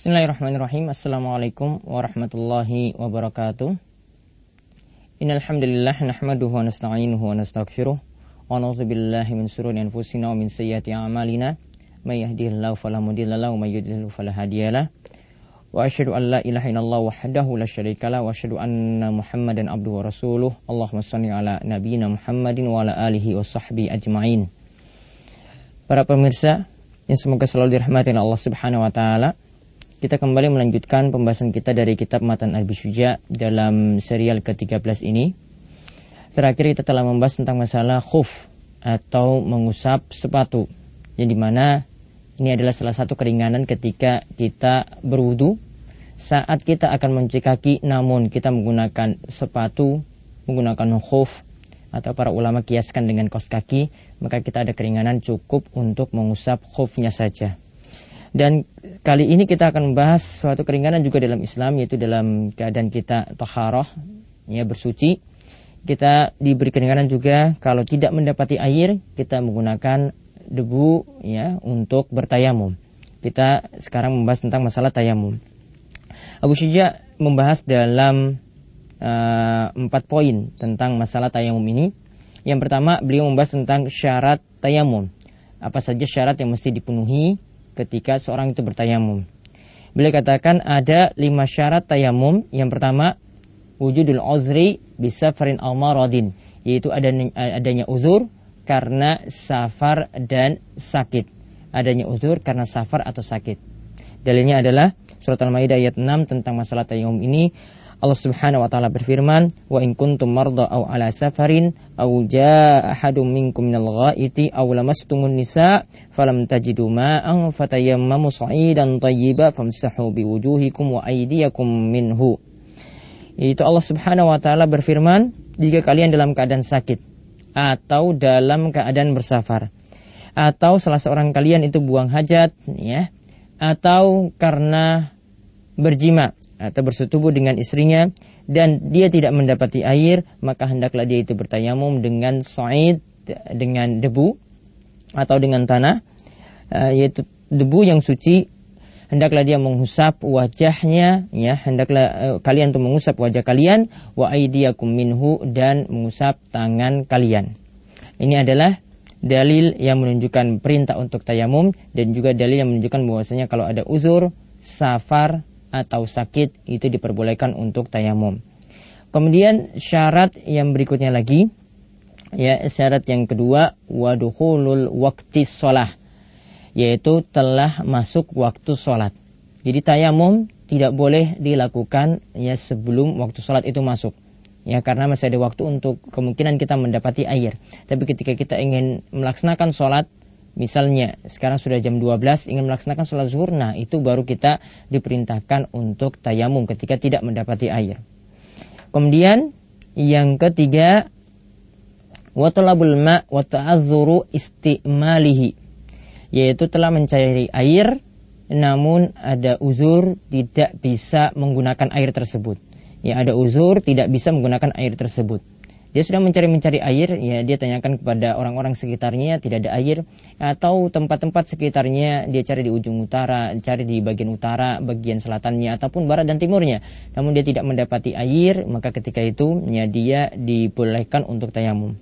Bismillahirrahmanirrahim. Assalamualaikum warahmatullahi wabarakatuh. Innal hamdalillah nahmaduhu wa nasta'inuhu wa nastaghfiruh wa na'udzu billahi min shururi anfusina wa min sayyiati a'malina. May yahdihillahu fala mudilla lahu wa may yudlil fala hadiyalah. Wa asyhadu an la ilaha illallah wahdahu la syarika lahu wa asyhadu anna Muhammadan abduhu wa rasuluh. Allahumma shalli ala nabiyyina Muhammadin wa ala alihi wa sahbihi ajma'in. Para pemirsa yang semoga selalu dirahmati oleh Allah Subhanahu wa taala. Kita kembali melanjutkan pembahasan kita dari kitab Matan Abi Syuja dalam serial ke-13 ini. Terakhir kita telah membahas tentang masalah khuf atau mengusap sepatu. Yang dimana ini adalah salah satu keringanan ketika kita berwudu. Saat kita akan mencuci kaki namun kita menggunakan sepatu, menggunakan khuf, atau para ulama kiaskan dengan kaos kaki, maka kita ada keringanan cukup untuk mengusap khufnya saja. Dan kali ini kita akan membahas suatu keringanan juga dalam Islam, yaitu dalam keadaan kita taharah, ya, bersuci. Kita diberi keringanan juga kalau tidak mendapati air, kita menggunakan debu, ya, untuk bertayamum. Kita sekarang membahas tentang masalah tayamum. Abu Syuja membahas dalam 4 poin tentang masalah tayamum ini. Yang pertama, beliau membahas tentang syarat tayamum. Apa saja syarat yang mesti dipenuhi ketika seorang itu bertayamum. Beliau katakan ada 5 syarat tayamum. Yang pertama, wujudul uzri bisafarin aw maradin, yaitu adanya uzur karena safar dan sakit. Adanya uzur karena safar atau sakit. Dalilnya adalah surat Al-Maidah ayat 6 tentang masalah tayamum ini. Allah Subhanahu wa taala berfirman, "Wa in kuntum marda aw ala safarin aw jaa ahadum minkum minal ghaiti aw lamastumun nisa falam tajidu ma'an fatayammamu sa'idan thayyiban famsahu biwujuhikum wa aydiyakum minhu." Itu Allah Subhanahu wa taala berfirman, jika kalian dalam keadaan sakit atau dalam keadaan bersafar atau salah seorang kalian itu buang hajat, ya, atau karena berjima atau bersetubuh dengan istrinya dan dia tidak mendapati air, maka hendaklah dia itu bertayamum dengan sa'id, dengan debu atau dengan tanah, yaitu debu yang suci. Hendaklah dia mengusap wajahnya, ya, hendaklah kalian untuk mengusap wajah kalian, wa aydiyakum minhu, dan mengusap tangan kalian. Ini adalah dalil yang menunjukkan perintah untuk tayamum dan juga dalil yang menunjukkan bahwasanya kalau ada uzur, safar atau sakit itu diperbolehkan untuk tayamum. Kemudian syarat yang berikutnya lagi, ya, syarat yang kedua, wadukhulul waqti shalah, yaitu telah masuk waktu sholat. Jadi tayamum tidak boleh dilakukan, ya, sebelum waktu sholat itu masuk, ya, karena masih ada waktu untuk kemungkinan kita mendapati air. Tapi ketika kita ingin melaksanakan sholat, misalnya sekarang sudah jam 12, ingin melaksanakan sholat zuhur, nah itu baru kita diperintahkan untuk tayamum ketika tidak mendapati air. Kemudian yang ketiga, wa talabul ma' wa ta'azzuru istimalihi, yaitu telah mencari air namun ada uzur tidak bisa menggunakan air tersebut. Ya, ada uzur tidak bisa menggunakan air tersebut. Dia sudah mencari air, ya, dia tanyakan kepada orang-orang sekitarnya, tidak ada air, atau tempat-tempat sekitarnya dia cari di ujung utara, cari di bagian utara, bagian selatannya, ataupun barat dan timurnya. Namun dia tidak mendapati air, maka ketika itu, ya, dia dibolehkan untuk tayamum.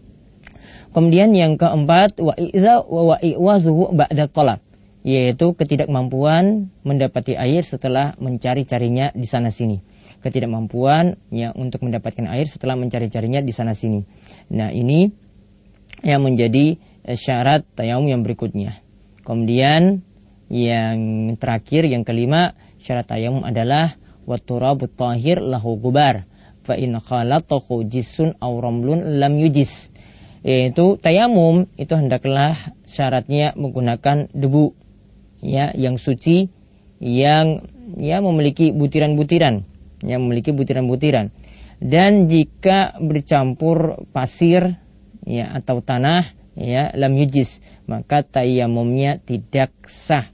Kemudian yang keempat, wa'iwazuhu ba'da talab, yaitu ketidakmampuan mendapati air setelah mencari-carinya di sana-sini. Ketidakmampuan, ya, untuk mendapatkan air setelah mencari-carinya di sana-sini. Nah, ini yang menjadi syarat tayamum yang berikutnya. Kemudian yang terakhir, yang kelima, syarat tayamum adalah watturabut tahir lahu gubar fa in khalatahu jissun aw ramlun lam yujis. Yaitu tayamum itu hendaklah syaratnya menggunakan debu, ya, yang suci, yang, ya, memiliki butiran-butiran, yang memiliki butiran-butiran. Dan jika bercampur pasir, ya, atau tanah, ya, lam yujis, maka tayamumnya tidak sah.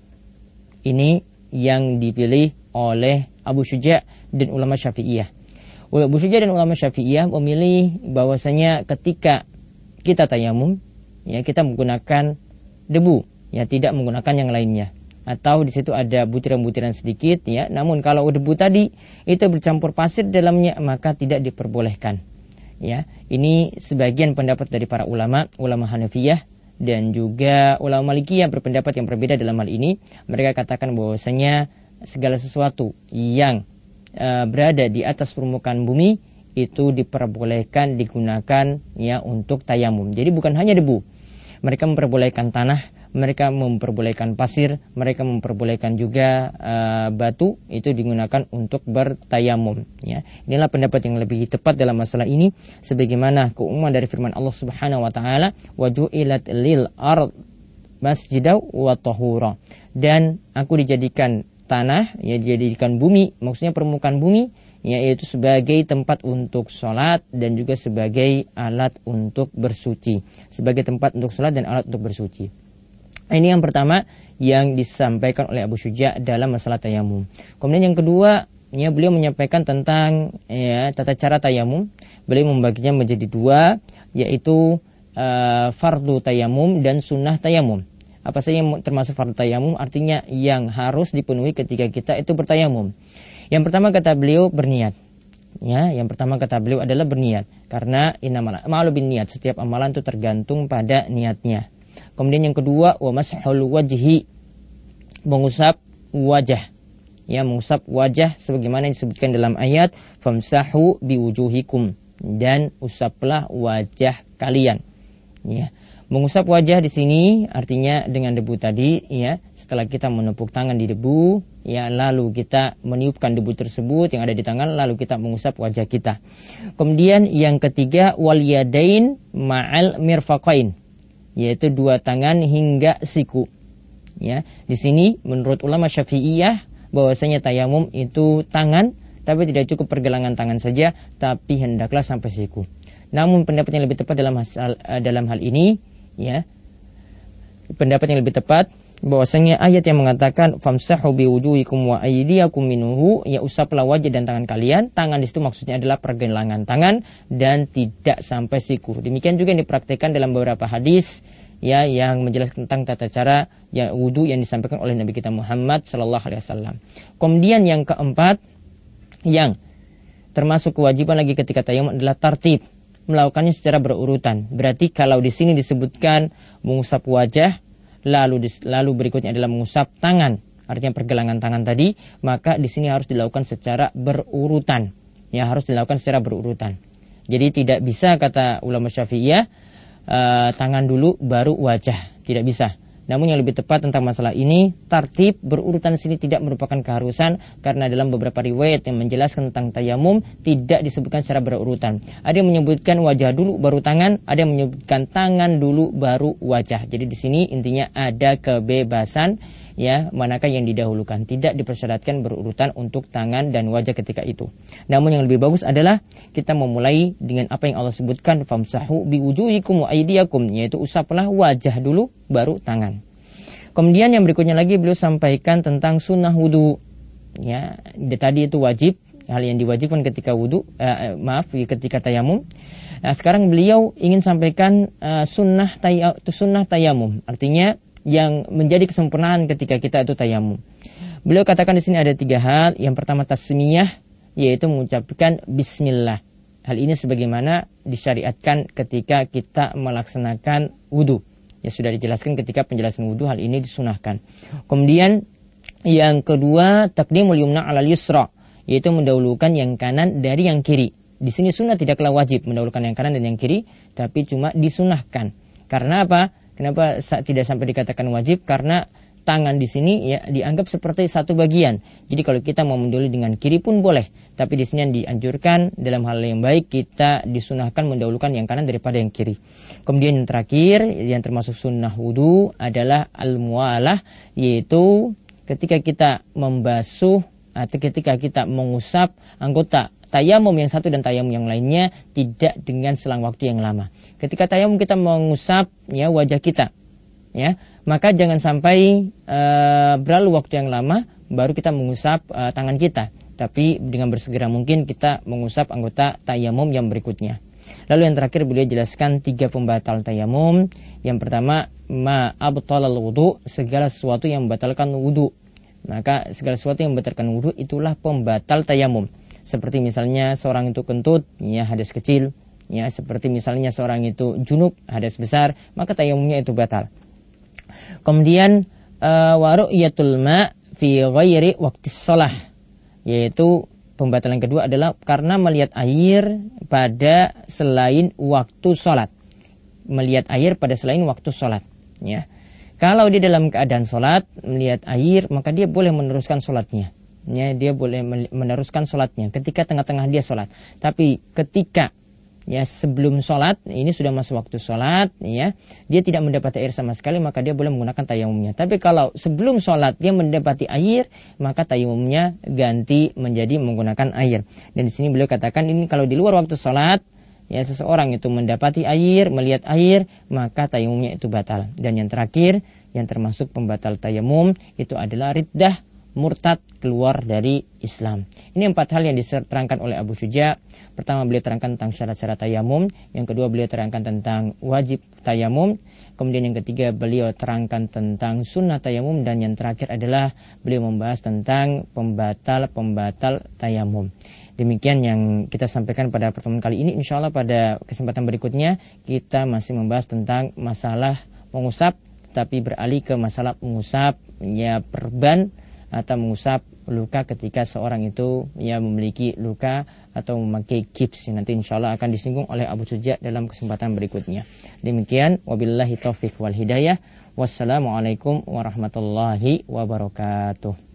Ini yang dipilih oleh Abu Syuja dan ulama Syafi'iyah. Abu Syuja dan ulama Syafi'iyah memilih bahwasanya ketika kita tayamum, ya, kita menggunakan debu, ya, tidak menggunakan yang lainnya. atau di situ ada butiran-butiran sedikit, ya. Namun kalau debu tadi itu bercampur pasir dalamnya, maka tidak diperbolehkan. Ya, ini sebagian pendapat dari para ulama Hanafiyah dan juga ulama Malikiyah berpendapat yang berbeda dalam hal ini. Mereka katakan bahwasanya segala sesuatu yang berada di atas permukaan bumi itu diperbolehkan digunakan, ya, untuk tayamum. Jadi bukan hanya debu. Mereka memperbolehkan tanah, mereka memperbolehkan pasir, mereka memperbolehkan juga batu, itu digunakan untuk bertayamum, ya. Inilah pendapat yang lebih tepat dalam masalah ini, sebagaimana keumuman dari firman Allah Subhanahu wa taala, waju'ilat lil ard masjidaw wa tahura. Dan aku dijadikan tanah, ya, dijadikan bumi, maksudnya permukaan bumi, yaitu sebagai tempat untuk sholat dan juga sebagai alat untuk bersuci. Sebagai tempat untuk sholat dan alat untuk bersuci. Ini yang pertama yang disampaikan oleh Abu Syuja dalam masalah tayamum. Kemudian yang kedua, ya, beliau menyampaikan tentang, ya, tata cara tayamum. Beliau membaginya menjadi dua, yaitu fardu tayamum dan sunnah tayamum. Apa saja yang termasuk fardu tayamum? Artinya yang harus dipenuhi ketika kita itu bertayamum. Yang pertama kata beliau berniat. Ya, yang pertama kata beliau adalah berniat. Karena innamal a'malu binniyat, setiap amalan itu tergantung pada niatnya. Kemudian yang kedua, wa mashul wajhi, mengusap wajah. Ya, mengusap wajah sebagaimana yang disebutkan dalam ayat famsahu biwujuhikum, dan usaplah wajah kalian. Ya. Mengusap wajah di sini artinya dengan debu tadi, ya. Setelah kita menepuk tangan di debu, ya, lalu kita meniupkan debu tersebut yang ada di tangan, lalu kita mengusap wajah kita. Kemudian yang ketiga, wal yadain ma'al mirfaqain, yaitu dua tangan hingga siku. Ya, di sini menurut ulama Syafi'iyah bahwasanya tayamum itu tangan, tapi tidak cukup pergelangan tangan saja, tapi hendaklah sampai siku. Namun pendapat yang lebih tepat dalam hal ini, ya, pendapat yang lebih tepat bahwasanya ayat yang mengatakan famsahu biwujuhikum wa aydiyakum minhu, ya, usaplah wajah dan tangan kalian. Tangan di situ maksudnya adalah pergelangan tangan dan tidak sampai siku. Demikian juga yang dipraktikkan dalam beberapa hadis, ya, yang menjelaskan tentang tata cara, ya, wudu yang disampaikan oleh Nabi kita Muhammad sallallahu alaihi wasallam. Kemudian yang keempat yang termasuk kewajiban lagi ketika tayamum adalah tartib, melakukannya secara berurutan. Berarti kalau di sini disebutkan mengusap wajah, lalu berikutnya adalah mengusap tangan, artinya pergelangan tangan tadi, maka di sini harus dilakukan secara berurutan. Ya, harus dilakukan secara berurutan. Jadi tidak bisa kata ulama Syafi'iyah tangan dulu baru wajah, tidak bisa. Namun yang lebih tepat tentang masalah ini, tartib berurutan di sini tidak merupakan keharusan, karena dalam beberapa riwayat yang menjelaskan tentang tayamum tidak disebutkan secara berurutan. Ada yang menyebutkan wajah dulu baru tangan, ada yang menyebutkan tangan dulu baru wajah. Jadi di sini intinya ada kebebasan, ya, manakah yang didahulukan. Tidak dipersyaratkan berurutan untuk tangan dan wajah ketika itu. Namun yang lebih bagus adalah kita memulai dengan apa yang Allah sebutkan, famsahu biwujuhikum wa aydiyakum, yaitu usaplah wajah dulu baru tangan. Kemudian yang berikutnya lagi beliau sampaikan tentang sunnah wudu. Ya, tadi itu wajib, hal yang diwajibkan ketika wudu, ketika tayamum. Nah, sekarang beliau ingin sampaikan sunnah tayamum, artinya yang menjadi kesempurnaan ketika kita itu tayamum. Beliau katakan di sini ada 3 hal. Yang pertama tasmiyah, yaitu mengucapkan bismillah. Hal ini sebagaimana disyariatkan ketika kita melaksanakan wudu. Ya, sudah dijelaskan ketika penjelasan wudu, hal ini disunahkan. Kemudian yang kedua taqdimul yumna 'alal yusra, yaitu mendahulukan yang kanan dari yang kiri. Di sini sunnah tidaklah wajib mendahulukan yang kanan dan yang kiri, tapi cuma disunahkan. Karena apa? Kenapa tidak sampai dikatakan wajib? Karena tangan di sini, ya, dianggap seperti satu bagian. Jadi kalau kita mau mendahului dengan kiri pun boleh, tapi di sini yang dianjurkan dalam hal yang baik kita disunahkan mendahulukan yang kanan daripada yang kiri. Kemudian yang terakhir yang termasuk sunnah wudu adalah al-muwalah, yaitu ketika kita membasuh atau ketika kita mengusap anggota tayamum yang satu dan tayamum yang lainnya tidak dengan selang waktu yang lama. Ketika tayamum kita mengusap, ya, wajah kita, ya, maka jangan sampai berlalu waktu yang lama baru kita mengusap tangan kita, tapi dengan bersegera mungkin kita mengusap anggota tayamum yang berikutnya. Lalu yang terakhir beliau jelaskan 3 pembatal tayamum. Yang pertama, ma abtalal wudu, segala sesuatu yang membatalkan wudu. Maka segala sesuatu yang membatalkan wudu itulah pembatal tayamum. Seperti misalnya seorang itu kentut, ya hadas kecil, ya seperti misalnya seorang itu junub, hadas besar, maka tayamumnya itu batal. Kemudian wa ru'yatul ma fi ghairi waqtis shalah, yaitu pembatalan kedua adalah karena melihat air pada selain waktu sholat. Melihat air pada selain waktu sholat, ya. Kalau dia dalam keadaan sholat melihat air, maka dia boleh meneruskan sholatnya. Ya, dia boleh meneruskan sholatnya ketika tengah-tengah dia sholat. Tapi ketika ya sebelum sholat, ini sudah masuk waktu sholat, ya, dia tidak mendapati air sama sekali, maka dia boleh menggunakan tayamumnya. Tapi kalau sebelum sholat dia mendapati air, maka tayamumnya ganti menjadi menggunakan air. Dan di sini beliau katakan ini kalau di luar waktu sholat, ya seseorang itu mendapati air, melihat air, maka tayamumnya itu batal. Dan yang terakhir, yang termasuk pembatal tayamum itu adalah riddah, murtad, keluar dari Islam. Ini 4 hal yang diterangkan oleh Abu Syuja. Pertama beliau terangkan tentang syarat-syarat tayamum, yang kedua beliau terangkan tentang wajib tayamum, kemudian yang ketiga beliau terangkan tentang sunnah tayamum, dan yang terakhir adalah beliau membahas tentang pembatal tayamum. Demikian yang kita sampaikan pada pertemuan kali ini. Insyaallah pada kesempatan berikutnya kita masih membahas tentang masalah mengusap, tapi beralih ke masalah mengusap ya perban atau mengusap luka ketika seorang itu ya memiliki luka atau memakai gips. Nanti insyaallah akan disinggung oleh Abu Syuja dalam kesempatan berikutnya. Demikian, wabillahi taufiq wal hidayah. Wassalamualaikum warahmatullahi wabarakatuh.